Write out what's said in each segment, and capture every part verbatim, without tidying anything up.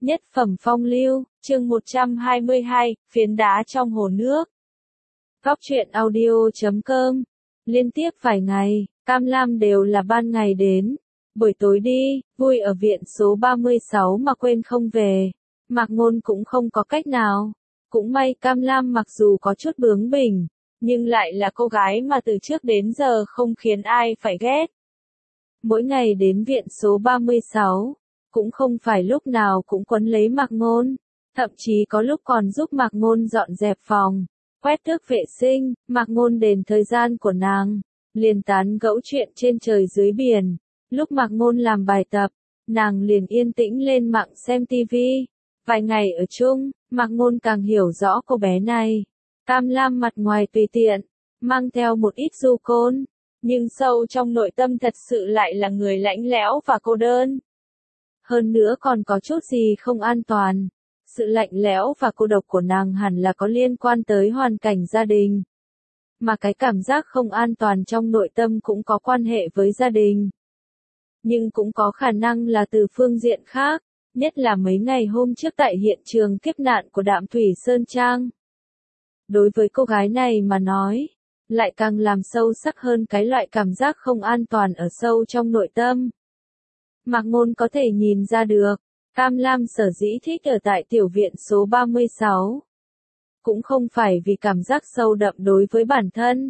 Nhất phẩm phong lưu, chương một trăm hai mươi hai, phiến đá trong hồ nước. Góc truyện audio chấm com. Liên tiếp vài ngày, Cam Lam đều là ban ngày đến. Buổi tối đi, vui ở viện số ba mươi sáu mà quên không về. Mạc Ngôn cũng không có cách nào. Cũng may Cam Lam mặc dù có chút bướng bỉnh, nhưng lại là cô gái mà từ trước đến giờ không khiến ai phải ghét. Mỗi ngày đến viện số ba mươi sáu, cũng không phải lúc nào cũng quấn lấy Mạc Ngôn, thậm chí có lúc còn giúp Mạc Ngôn dọn dẹp phòng, quét tước vệ sinh. Mạc Ngôn đền thời gian của nàng, liền tán gẫu chuyện trên trời dưới biển. Lúc Mạc Ngôn làm bài tập, nàng liền yên tĩnh lên mạng xem tivi. Vài ngày ở chung, Mạc Ngôn càng hiểu rõ cô bé này. Cam Lam mặt ngoài tùy tiện, mang theo một ít du côn, nhưng sâu trong nội tâm thật sự lại là người lạnh lẽo và cô đơn. Hơn nữa còn có chút gì không an toàn. Sự lạnh lẽo và cô độc của nàng hẳn là có liên quan tới hoàn cảnh gia đình. Mà cái cảm giác không an toàn trong nội tâm cũng có quan hệ với gia đình. Nhưng cũng có khả năng là từ phương diện khác, nhất là mấy ngày hôm trước tại hiện trường kiếp nạn của Đạm Thủy Sơn Trang. Đối với cô gái này mà nói, lại càng làm sâu sắc hơn cái loại cảm giác không an toàn ở sâu trong nội tâm. Mạc Ngôn có thể nhìn ra được, Cam Lam sở dĩ thích ở tại tiểu viện số ba mươi sáu. Cũng không phải vì cảm giác sâu đậm đối với bản thân,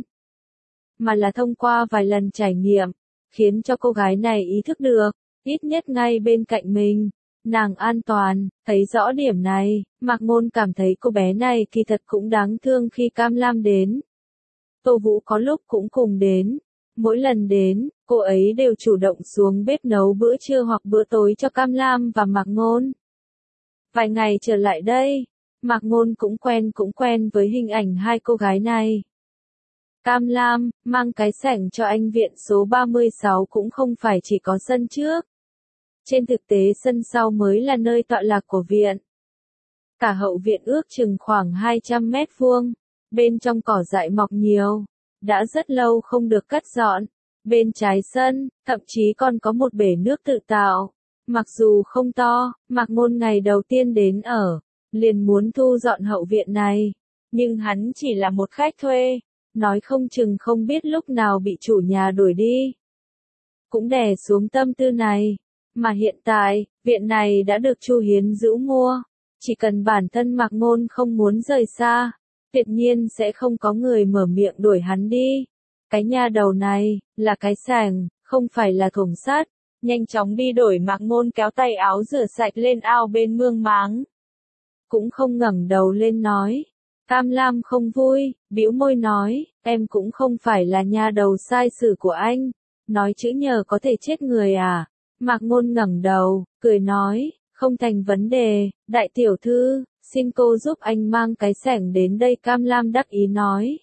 mà là thông qua vài lần trải nghiệm, khiến cho cô gái này ý thức được, ít nhất ngay bên cạnh mình, nàng an toàn. Thấy rõ điểm này, Mạc Ngôn cảm thấy cô bé này kỳ thật cũng đáng thương khi Cam Lam đến. Tô Vũ có lúc cũng cùng đến. Mỗi lần đến, cô ấy đều chủ động xuống bếp nấu bữa trưa hoặc bữa tối cho Cam Lam và Mạc Ngôn. Vài ngày trở lại đây, Mạc Ngôn cũng quen cũng quen với hình ảnh hai cô gái này. Cam Lam, mang cái sảnh cho anh viện số ba mươi sáu cũng không phải chỉ có sân trước. Trên thực tế sân sau mới là nơi tọa lạc của viện. Cả hậu viện ước chừng khoảng hai trăm mét vuông, bên trong cỏ dại mọc nhiều, đã rất lâu không được cắt dọn. Bên trái sân, thậm chí còn có một bể nước tự tạo. Mặc dù không to, Mạc Ngôn ngày đầu tiên đến ở, liền muốn thu dọn hậu viện này. Nhưng hắn chỉ là một khách thuê, nói không chừng không biết lúc nào bị chủ nhà đuổi đi. Cũng đè xuống tâm tư này. Mà hiện tại, viện này đã được Chu Hiến Dữu mua. Chỉ cần bản thân Mạc Ngôn không muốn rời xa, tuyệt nhiên sẽ không có người mở miệng đuổi hắn đi. Cái nhà đầu này, là cái sàng, không phải là thùng sắt. Nhanh chóng đi đổi. Mạc Ngôn kéo tay áo rửa sạch lên ao bên mương máng. Cũng không ngẩng đầu lên nói. Cam Lam không vui, bĩu môi nói, em cũng không phải là nhà đầu sai sử của anh. Nói chữ nhờ có thể chết người à? Mạc Ngôn ngẩng đầu, cười nói, không thành vấn đề, đại tiểu thư, xin cô giúp anh mang cái sảnh đến đây. Cam Lam đắc ý nói.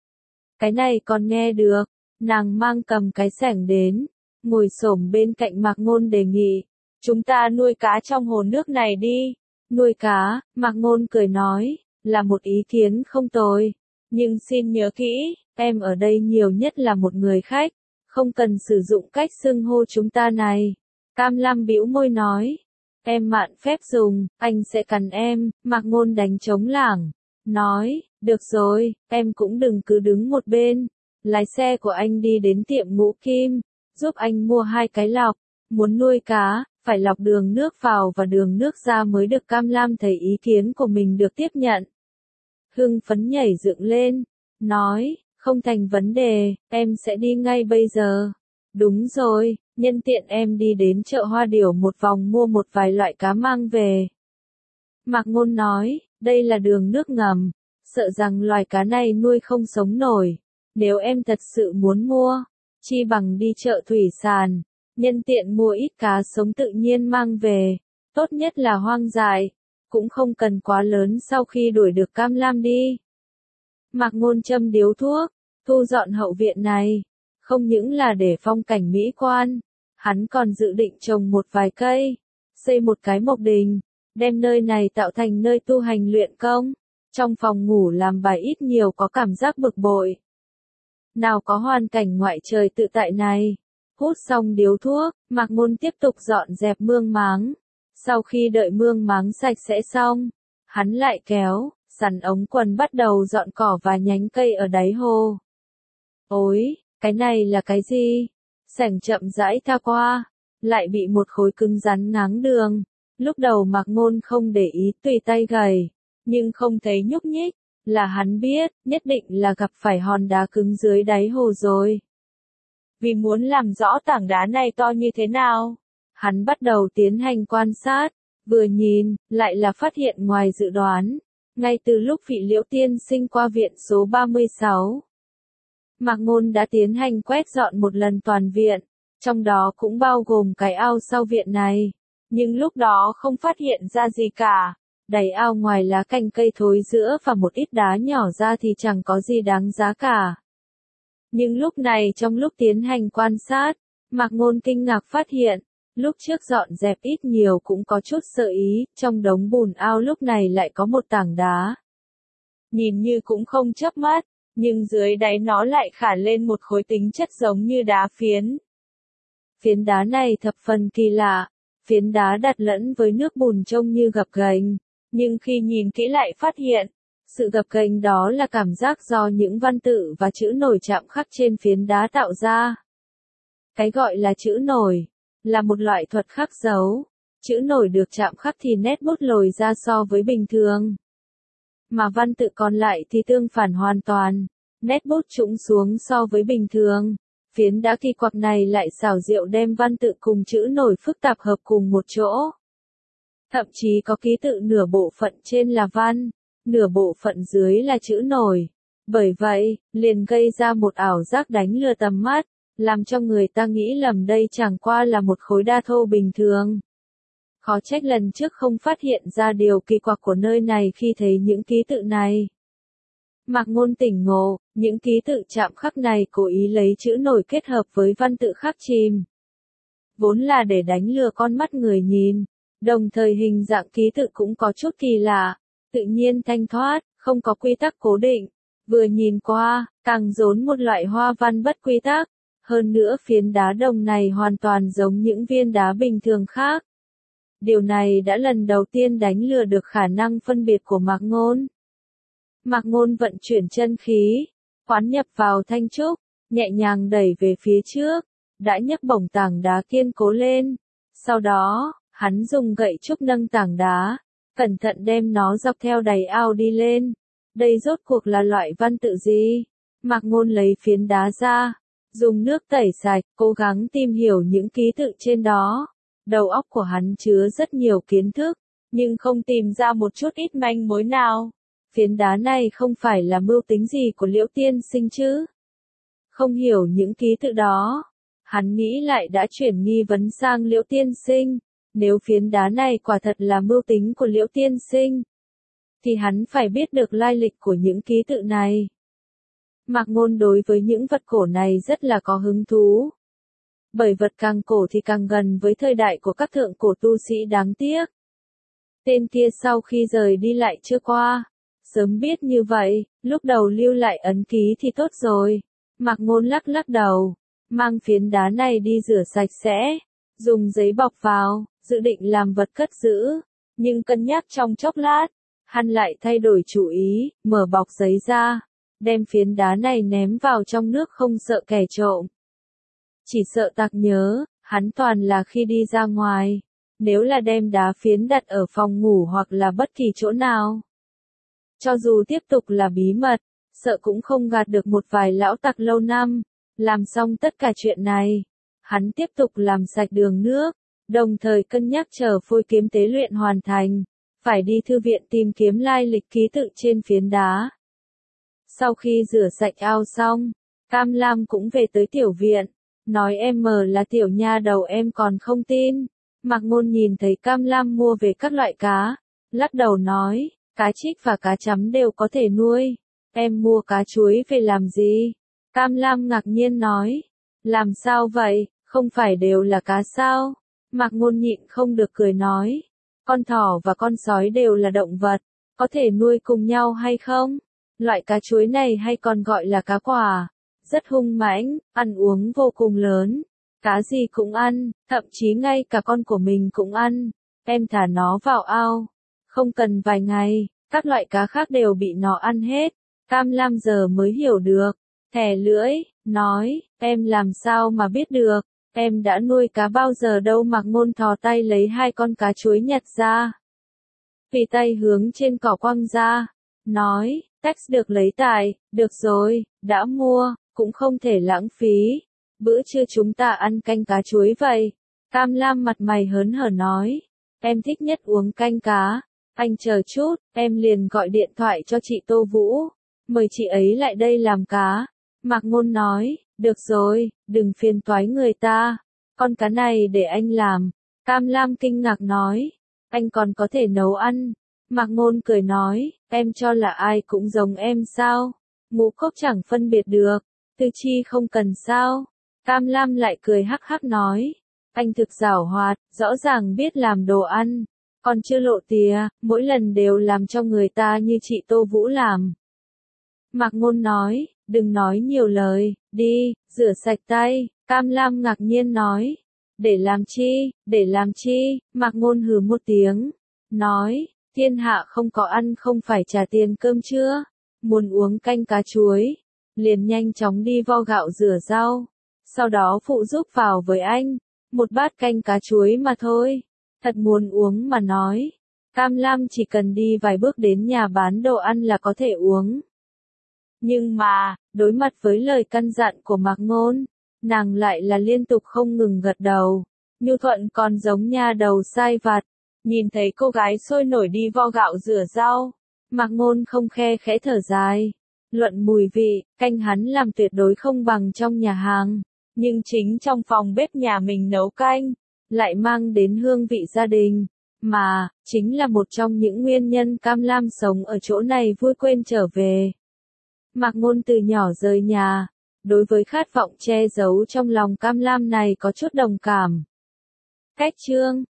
Cái này còn nghe được. Nàng mang cầm cái sảnh đến, ngồi xổm bên cạnh Mạc Ngôn đề nghị, chúng ta nuôi cá trong hồ nước này đi. Nuôi cá, Mạc Ngôn cười nói, là một ý kiến không tồi, nhưng xin nhớ kỹ, em ở đây nhiều nhất là một người khách, không cần sử dụng cách xưng hô chúng ta này. Cam Lam bĩu môi nói, em mạn phép dùng, anh sẽ cắn em. Mạc Ngôn đánh trống lảng, nói, được rồi, em cũng đừng cứ đứng một bên, lái xe của anh đi đến tiệm Ngũ Kim, giúp anh mua hai cái lọc. Muốn nuôi cá, phải lọc đường nước vào và đường nước ra mới được. Cam Lam thấy ý kiến của mình được tiếp nhận, hưng phấn nhảy dựng lên, nói, không thành vấn đề, em sẽ đi ngay bây giờ. Đúng rồi, nhân tiện em đi đến chợ Hoa Điểu một vòng mua một vài loại cá mang về. Mạc Ngôn nói, đây là đường nước ngầm, sợ rằng loài cá này nuôi không sống nổi. Nếu em thật sự muốn mua, chi bằng đi chợ thủy sản, nhân tiện mua ít cá sống tự nhiên mang về, tốt nhất là hoang dại, cũng không cần quá lớn. Sau khi đuổi được Cam Lam đi, Mạc Ngôn châm điếu thuốc, thu dọn hậu viện này, không những là để phong cảnh mỹ quan, hắn còn dự định trồng một vài cây, xây một cái mộc đình, đem nơi này tạo thành nơi tu hành luyện công. Trong phòng ngủ làm bài ít nhiều có cảm giác bực bội. Nào có hoàn cảnh ngoại trời tự tại này. Hút xong điếu thuốc, Mạc Ngôn tiếp tục dọn dẹp mương máng. Sau khi đợi mương máng sạch sẽ xong, hắn lại kéo, sắn ống quần bắt đầu dọn cỏ và nhánh cây ở đáy hồ. Ôi, cái này là cái gì? Sảnh chậm rãi tha qua, lại bị một khối cứng rắn ngáng đường. Lúc đầu Mạc Ngôn không để ý, tùy tay gầy, nhưng không thấy nhúc nhích, là hắn biết, nhất định là gặp phải hòn đá cứng dưới đáy hồ rồi. Vì muốn làm rõ tảng đá này to như thế nào, hắn bắt đầu tiến hành quan sát, vừa nhìn, lại là phát hiện ngoài dự đoán, ngay từ lúc vị Liễu tiên sinh qua viện số ba mươi sáu. Mạc Ngôn đã tiến hành quét dọn một lần toàn viện, trong đó cũng bao gồm cái ao sau viện này, nhưng lúc đó không phát hiện ra gì cả. Đầy ao ngoài lá cành cây thối rữa và một ít đá nhỏ ra thì chẳng có gì đáng giá cả. Nhưng lúc này trong lúc tiến hành quan sát, Mạc Ngôn kinh ngạc phát hiện, lúc trước dọn dẹp ít nhiều cũng có chút sơ ý, trong đống bùn ao lúc này lại có một tảng đá. Nhìn như cũng không chớp mắt, nhưng dưới đáy nó lại khả lên một khối tính chất giống như đá phiến. Phiến đá này thập phần kỳ lạ, phiến đá đặt lẫn với nước bùn trông như gập ghềnh. Nhưng khi nhìn kỹ lại phát hiện, sự gập ghềnh đó là cảm giác do những văn tự và chữ nổi chạm khắc trên phiến đá tạo ra. Cái gọi là chữ nổi, là một loại thuật khắc dấu. Chữ nổi được chạm khắc thì nét bút lồi ra so với bình thường. Mà văn tự còn lại thì tương phản hoàn toàn, nét bút trũng xuống so với bình thường. Phiến đá kỳ quặc này lại xảo diệu đem văn tự cùng chữ nổi phức tạp hợp cùng một chỗ. Thậm chí có ký tự nửa bộ phận trên là văn, nửa bộ phận dưới là chữ nổi. Bởi vậy, liền gây ra một ảo giác đánh lừa tầm mắt, làm cho người ta nghĩ lầm đây chẳng qua là một khối đa thô bình thường. Khó trách lần trước không phát hiện ra điều kỳ quặc của nơi này khi thấy những ký tự này. Mạc Ngôn tỉnh ngộ, những ký tự chạm khắc này cố ý lấy chữ nổi kết hợp với văn tự khắc chìm. Vốn là để đánh lừa con mắt người nhìn. Đồng thời hình dạng ký tự cũng có chút kỳ lạ, tự nhiên thanh thoát, không có quy tắc cố định. Vừa nhìn qua, càng rốn một loại hoa văn bất quy tắc. Hơn nữa phiến đá đồng này hoàn toàn giống những viên đá bình thường khác. Điều này đã lần đầu tiên đánh lừa được khả năng phân biệt của Mạc Ngôn. Mạc Ngôn vận chuyển chân khí, khoán nhập vào thanh trúc, nhẹ nhàng đẩy về phía trước, đã nhấc bổng tảng đá kiên cố lên. Sau đó, hắn dùng gậy trúc nâng tảng đá, cẩn thận đem nó dọc theo đáy ao đi lên. Đây rốt cuộc là loại văn tự gì? Mạc Ngôn lấy phiến đá ra, dùng nước tẩy sạch, cố gắng tìm hiểu những ký tự trên đó. Đầu óc của hắn chứa rất nhiều kiến thức, nhưng không tìm ra một chút ít manh mối nào. Phiến đá này không phải là mưu tính gì của Liễu tiên sinh chứ? Không hiểu những ký tự đó, hắn nghĩ lại đã chuyển nghi vấn sang Liễu tiên sinh. Nếu phiến đá này quả thật là mưu tính của Liễu tiên sinh, thì hắn phải biết được lai lịch của những ký tự này. Mạc Ngôn đối với những vật cổ này rất là có hứng thú. Bởi vật càng cổ thì càng gần với thời đại của các thượng cổ tu sĩ đáng tiếc. Tên kia sau khi rời đi lại chưa qua. Sớm biết như vậy, lúc đầu lưu lại ấn ký thì tốt rồi. Mạc Ngôn lắc lắc đầu, mang phiến đá này đi rửa sạch sẽ, dùng giấy bọc vào, dự định làm vật cất giữ. Nhưng cân nhắc trong chốc lát, hắn lại thay đổi chủ ý, mở bọc giấy ra, đem phiến đá này ném vào trong nước không sợ kẻ trộm. Chỉ sợ tặc nhớ, hắn toàn là khi đi ra ngoài, nếu là đem đá phiến đặt ở phòng ngủ hoặc là bất kỳ chỗ nào. Cho dù tiếp tục là bí mật, sợ cũng không gạt được một vài lão tặc lâu năm. Làm xong tất cả chuyện này, hắn tiếp tục làm sạch đường nước, đồng thời cân nhắc chờ phôi kiếm tế luyện hoàn thành, phải đi thư viện tìm kiếm lai lịch ký tự trên phiến đá. Sau khi rửa sạch ao xong, Cam Lam cũng về tới tiểu viện, nói em mờ là tiểu nha đầu em còn không tin. Mạc Ngôn nhìn thấy Cam Lam mua về các loại cá, lắc đầu nói, cá trích và cá chấm đều có thể nuôi, em mua cá chuối về làm gì? Cam Lam ngạc nhiên nói, làm sao vậy, không phải đều là cá sao? Mạc Ngôn nhịn không được cười nói, con thỏ và con sói đều là động vật, có thể nuôi cùng nhau hay không? Loại cá chuối này hay còn gọi là cá quả, rất hung mãnh, ăn uống vô cùng lớn, cá gì cũng ăn, thậm chí ngay cả con của mình cũng ăn. em thả nó vào ao. Không cần vài ngày, các loại cá khác đều bị nó ăn hết. Cam Lam giờ mới hiểu được, thè lưỡi, nói, em làm sao mà biết được, em đã nuôi cá bao giờ đâu. Mạc Ngôn thò tay lấy hai con cá chuối nhặt ra. Vì tay hướng trên cỏ quăng ra, nói, tax được lấy tài, được rồi, đã mua, cũng không thể lãng phí. Bữa trưa chúng ta ăn canh cá chuối vậy. Cam Lam mặt mày hớn hở nói, em thích nhất uống canh cá. Anh chờ chút, em liền gọi điện thoại cho chị Tô Vũ, mời chị ấy lại đây làm cá. Mạc Ngôn nói, được rồi, đừng phiền toái người ta, con cá này để anh làm. Cam Lam kinh ngạc nói, anh còn có thể nấu ăn. Mạc Ngôn cười nói, em cho là ai cũng giống em sao? Ngũ cốc chẳng phân biệt được, tư chi không cần sao? Cam Lam lại cười hắc hắc nói, anh thực giảo hoạt, rõ ràng biết làm đồ ăn, còn chưa lộ tìa, mỗi lần đều làm cho người ta như chị Tô Vũ làm. Mạc Ngôn nói, đừng nói nhiều lời, đi, rửa sạch tay. Cam Lam ngạc nhiên nói, để làm chi, để làm chi? Mạc Ngôn hừ một tiếng, nói, thiên hạ không có ăn không phải trả tiền cơm chưa? Muốn uống canh cá chuối, liền nhanh chóng đi vo gạo rửa rau, sau đó phụ giúp vào với anh, một bát canh cá chuối mà thôi. Thật muốn uống mà nói, Cam Lam chỉ cần đi vài bước đến nhà bán đồ ăn là có thể uống. Nhưng mà, đối mặt với lời căn dặn của Mạc Ngôn, nàng lại là liên tục không ngừng gật đầu. Nhu Thuận còn giống nha đầu sai vặt, nhìn thấy cô gái sôi nổi đi vo gạo rửa rau, Mạc Ngôn không khe khẽ thở dài. Luận mùi vị, canh hắn làm tuyệt đối không bằng trong nhà hàng, nhưng chính trong phòng bếp nhà mình nấu canh, lại mang đến hương vị gia đình, mà, chính là một trong những nguyên nhân Cam Lam sống ở chỗ này vui quên trở về. Mạc Ngôn từ nhỏ rời nhà, đối với khát vọng che giấu trong lòng Cam Lam này có chút đồng cảm. Cách chương